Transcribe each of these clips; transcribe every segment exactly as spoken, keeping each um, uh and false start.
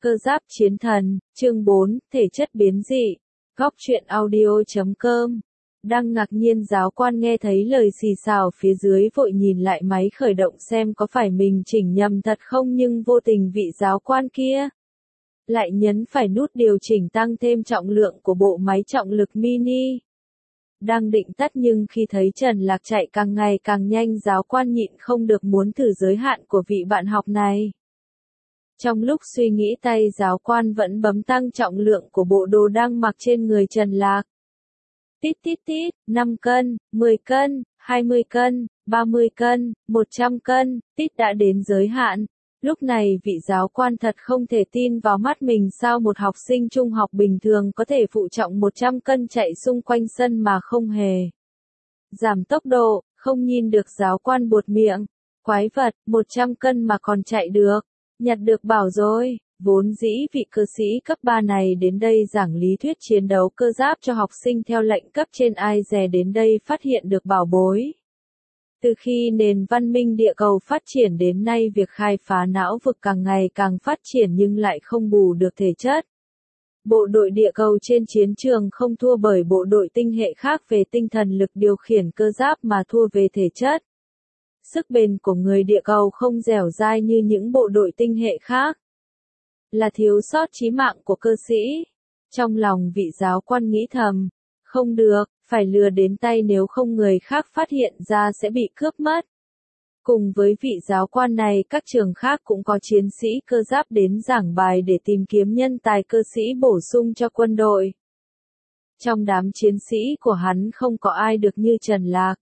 Cơ giáp chiến thần, chương bốn, thể chất biến dị. Góc truyện audio chấm com. Đang ngạc nhiên giáo quan nghe thấy lời xì xào phía dưới vội nhìn lại máy khởi động xem có phải mình chỉnh nhầm thật không, nhưng vô tình vị giáo quan kia lại nhấn phải nút điều chỉnh tăng thêm trọng lượng của bộ máy trọng lực mini. Đang định tắt nhưng khi thấy Trần Lạc chạy càng ngày càng nhanh, giáo quan nhịn không được muốn thử giới hạn của vị bạn học này. Trong lúc suy nghĩ, tay giáo quan vẫn bấm tăng trọng lượng của bộ đồ đang mặc trên người Trần Lạc. Tít tít tít, năm cân, mười cân, hai mươi cân, ba mươi cân, một trăm cân, tít đã đến giới hạn. Lúc này vị giáo quan thật không thể tin vào mắt mình, sao một học sinh trung học bình thường có thể phụ trọng một trăm cân chạy xung quanh sân mà không hề giảm tốc độ, không nhìn được. Giáo quan buột miệng, quái vật, một trăm cân mà còn chạy được, nhặt được bảo rồi. Vốn dĩ vị cơ sĩ cấp ba này đến đây giảng lý thuyết chiến đấu cơ giáp cho học sinh theo lệnh cấp trên, ai dè đến đây phát hiện được bảo bối. Từ khi nền văn minh địa cầu phát triển đến nay, việc khai phá não vực càng ngày càng phát triển nhưng lại không bù được thể chất. Bộ đội địa cầu trên chiến trường không thua bởi bộ đội tinh hệ khác về tinh thần lực điều khiển cơ giáp mà thua về thể chất. Sức bền của người địa cầu không dẻo dai như những bộ đội tinh hệ khác, là thiếu sót chí mạng của cơ sĩ. Trong lòng vị giáo quan nghĩ thầm, không được, phải lừa đến tay, nếu không người khác phát hiện ra sẽ bị cướp mất. Cùng với vị giáo quan này, các trường khác cũng có chiến sĩ cơ giáp đến giảng bài để tìm kiếm nhân tài cơ sĩ bổ sung cho quân đội. Trong đám chiến sĩ của hắn không có ai được như Trần Lạc.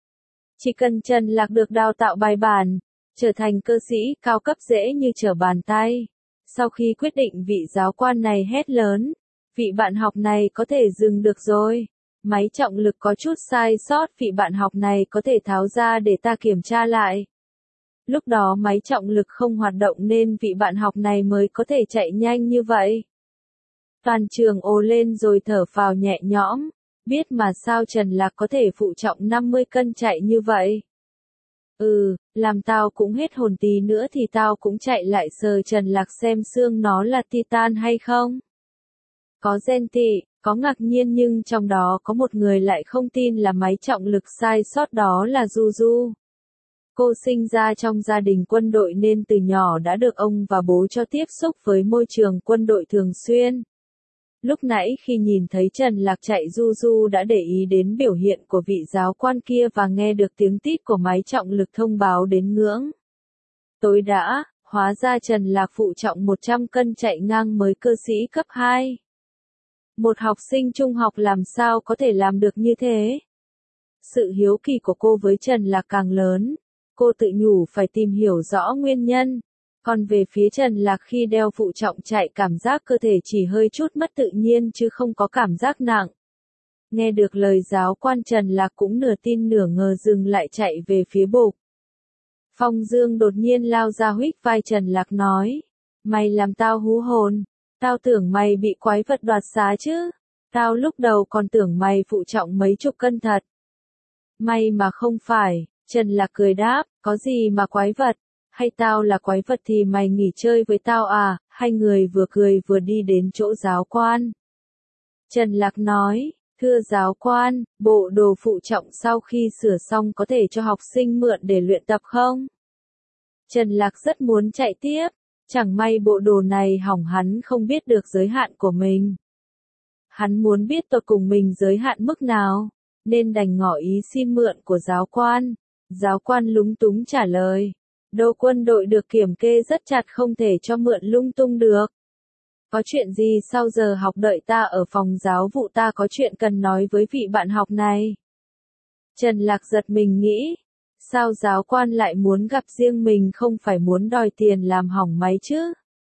Chỉ cần Trần Lạc được đào tạo bài bản, trở thành cơ sĩ cao cấp dễ như trở bàn tay. Sau khi quyết định, vị giáo quan này hét lớn, vị bạn học này có thể dừng được rồi. Máy trọng lực có chút sai sót, vị bạn học này có thể tháo ra để ta kiểm tra lại. Lúc đó máy trọng lực không hoạt động nên vị bạn học này mới có thể chạy nhanh như vậy. Toàn trường ồ lên rồi thở phào nhẹ nhõm, biết mà sao Trần Lạc có thể phụ trọng năm mươi cân chạy như vậy. Ừ, làm tao cũng hết hồn, tí nữa thì tao cũng chạy lại sờ Trần Lạc xem xương nó là titan hay không. Có ghen tị, có ngạc nhiên, nhưng trong đó có một người lại không tin là máy trọng lực sai sót, đó là Du Du. Cô sinh ra trong gia đình quân đội nên từ nhỏ đã được ông và bố cho tiếp xúc với môi trường quân đội thường xuyên. Lúc nãy khi nhìn thấy Trần Lạc chạy, Du Du đã để ý đến biểu hiện của vị giáo quan kia và nghe được tiếng tít của máy trọng lực thông báo đến ngưỡng tối đã, hóa ra Trần Lạc phụ trọng một trăm cân chạy ngang mới cơ sĩ cấp hai. Một học sinh trung học làm sao có thể làm được như thế? Sự hiếu kỳ của cô với Trần Lạc càng lớn, cô tự nhủ phải tìm hiểu rõ nguyên nhân. Còn về phía Trần Lạc, khi đeo phụ trọng chạy, cảm giác cơ thể chỉ hơi chút mất tự nhiên chứ không có cảm giác nặng. Nghe được lời giáo quan, Trần Lạc cũng nửa tin nửa ngờ dừng lại chạy về phía bục. Phong Dương đột nhiên lao ra huých vai Trần Lạc nói, mày làm tao hú hồn, tao tưởng mày bị quái vật đoạt xá chứ, tao lúc đầu còn tưởng mày phụ trọng mấy chục cân thật. May mà không phải, Trần Lạc cười đáp, có gì mà quái vật. Hay tao là quái vật thì mày nghỉ chơi với tao à? Hai người vừa cười vừa đi đến chỗ giáo quan. Trần Lạc nói, thưa giáo quan, bộ đồ phụ trọng sau khi sửa xong có thể cho học sinh mượn để luyện tập không? Trần Lạc rất muốn chạy tiếp, chẳng may bộ đồ này hỏng, hắn không biết được giới hạn của mình. Hắn muốn biết tột cùng mình giới hạn mức nào, nên đành ngỏ ý xin mượn của giáo quan. Giáo quan lúng túng trả lời, đồ quân đội được kiểm kê rất chặt, không thể cho mượn lung tung được. Có chuyện gì sau giờ học đợi ta ở phòng giáo vụ, ta có chuyện cần nói với vị bạn học này. Trần Lạc giật mình nghĩ, sao giáo quan lại muốn gặp riêng mình, không phải muốn đòi tiền làm hỏng máy chứ?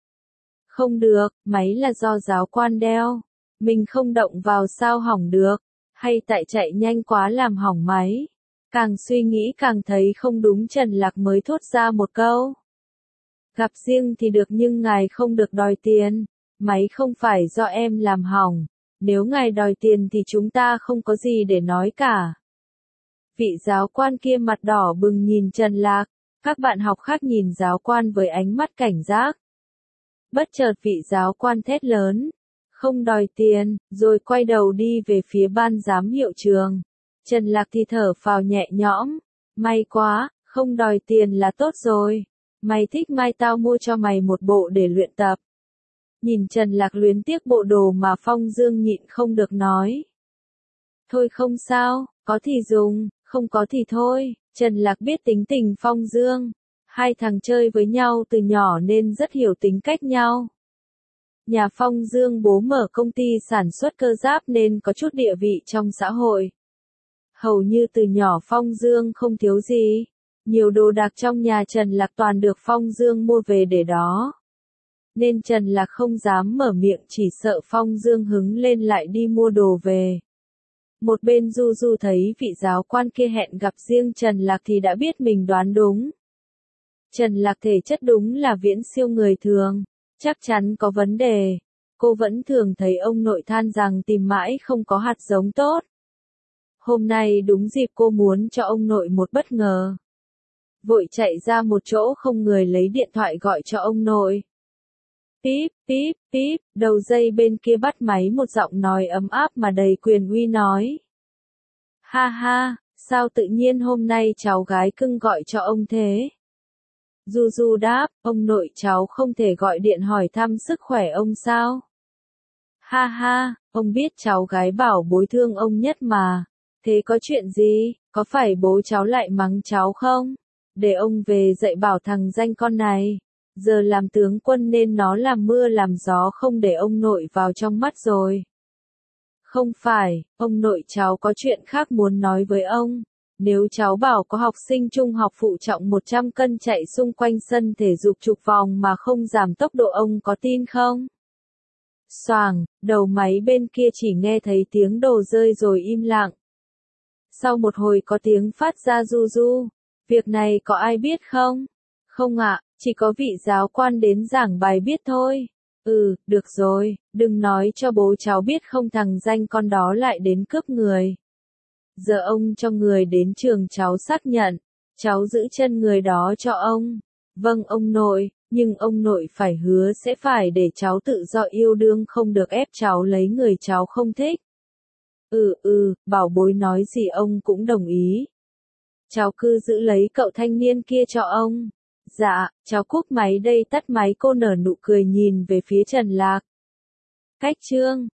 Không được, máy là do giáo quan đeo, mình không động vào sao hỏng được, hay tại chạy nhanh quá làm hỏng máy? Càng suy nghĩ càng thấy không đúng, Trần Lạc mới thốt ra một câu. Gặp riêng thì được nhưng ngài không được đòi tiền, máy không phải do em làm hỏng, nếu ngài đòi tiền thì chúng ta không có gì để nói cả. Vị giáo quan kia mặt đỏ bừng nhìn Trần Lạc, các bạn học khác nhìn giáo quan với ánh mắt cảnh giác. Bất chợt vị giáo quan thét lớn. Không đòi tiền, rồi quay đầu đi về phía ban giám hiệu trường. Trần Lạc thì thở phào nhẹ nhõm. May quá, không đòi tiền là tốt rồi. Mày thích mai tao mua cho mày một bộ để luyện tập. Nhìn Trần Lạc luyến tiếc bộ đồ mà Phong Dương nhịn không được nói. Thôi không sao, có thì dùng, không có thì thôi. Trần Lạc biết tính tình Phong Dương. Hai thằng chơi với nhau từ nhỏ nên rất hiểu tính cách nhau. Nhà Phong Dương bố mở công ty sản xuất cơ giáp nên có chút địa vị trong xã hội. Hầu như từ nhỏ Phong Dương không thiếu gì. Nhiều đồ đạc trong nhà Trần Lạc toàn được Phong Dương mua về để đó. Nên Trần Lạc không dám mở miệng, chỉ sợ Phong Dương hứng lên lại đi mua đồ về. Một bên Du Du thấy vị giáo quan kia hẹn gặp riêng Trần Lạc thì đã biết mình đoán đúng. Trần Lạc thể chất đúng là viễn siêu người thường, chắc chắn có vấn đề. Cô vẫn thường thấy ông nội than rằng tìm mãi không có hạt giống tốt. Hôm nay đúng dịp cô muốn cho ông nội một bất ngờ. Vội chạy ra một chỗ không người lấy điện thoại gọi cho ông nội. Píp, píp, píp, đầu dây bên kia bắt máy một giọng nói ấm áp mà đầy quyền uy nói. Ha ha, sao tự nhiên hôm nay cháu gái cưng gọi cho ông thế? Du Du đáp, ông nội cháu không thể gọi điện hỏi thăm sức khỏe ông sao? Ha ha, ông biết cháu gái bảo bối thương ông nhất mà. Thế có chuyện gì, có phải bố cháu lại mắng cháu không? Để ông về dạy bảo thằng danh con này. Giờ làm tướng quân nên nó làm mưa làm gió không để ông nội vào trong mắt rồi. Không phải, ông nội cháu có chuyện khác muốn nói với ông. Nếu cháu bảo có học sinh trung học phụ trọng một trăm cân chạy xung quanh sân thể dục chục vòng mà không giảm tốc độ, ông có tin không? Xoàng, đầu máy bên kia chỉ nghe thấy tiếng đồ rơi rồi im lặng. Sau một hồi có tiếng phát ra Du Du. Việc này có ai biết không? Không ạ, chỉ có vị giáo quan đến giảng bài biết thôi. Ừ, được rồi, đừng nói cho bố cháu biết không thằng danh con đó lại đến cướp người. Giờ ông cho người đến trường cháu xác nhận, cháu giữ chân người đó cho ông. Vâng ông nội, nhưng ông nội phải hứa sẽ phải để cháu tự do yêu đương, không được ép cháu lấy người cháu không thích. Ừ ừ, bảo bối nói gì ông cũng đồng ý. Cháu cứ giữ lấy cậu thanh niên kia cho ông. Dạ, cháu cúp máy đây, tắt máy. Cô nở nụ cười nhìn về phía Trần Lạc. Cách chương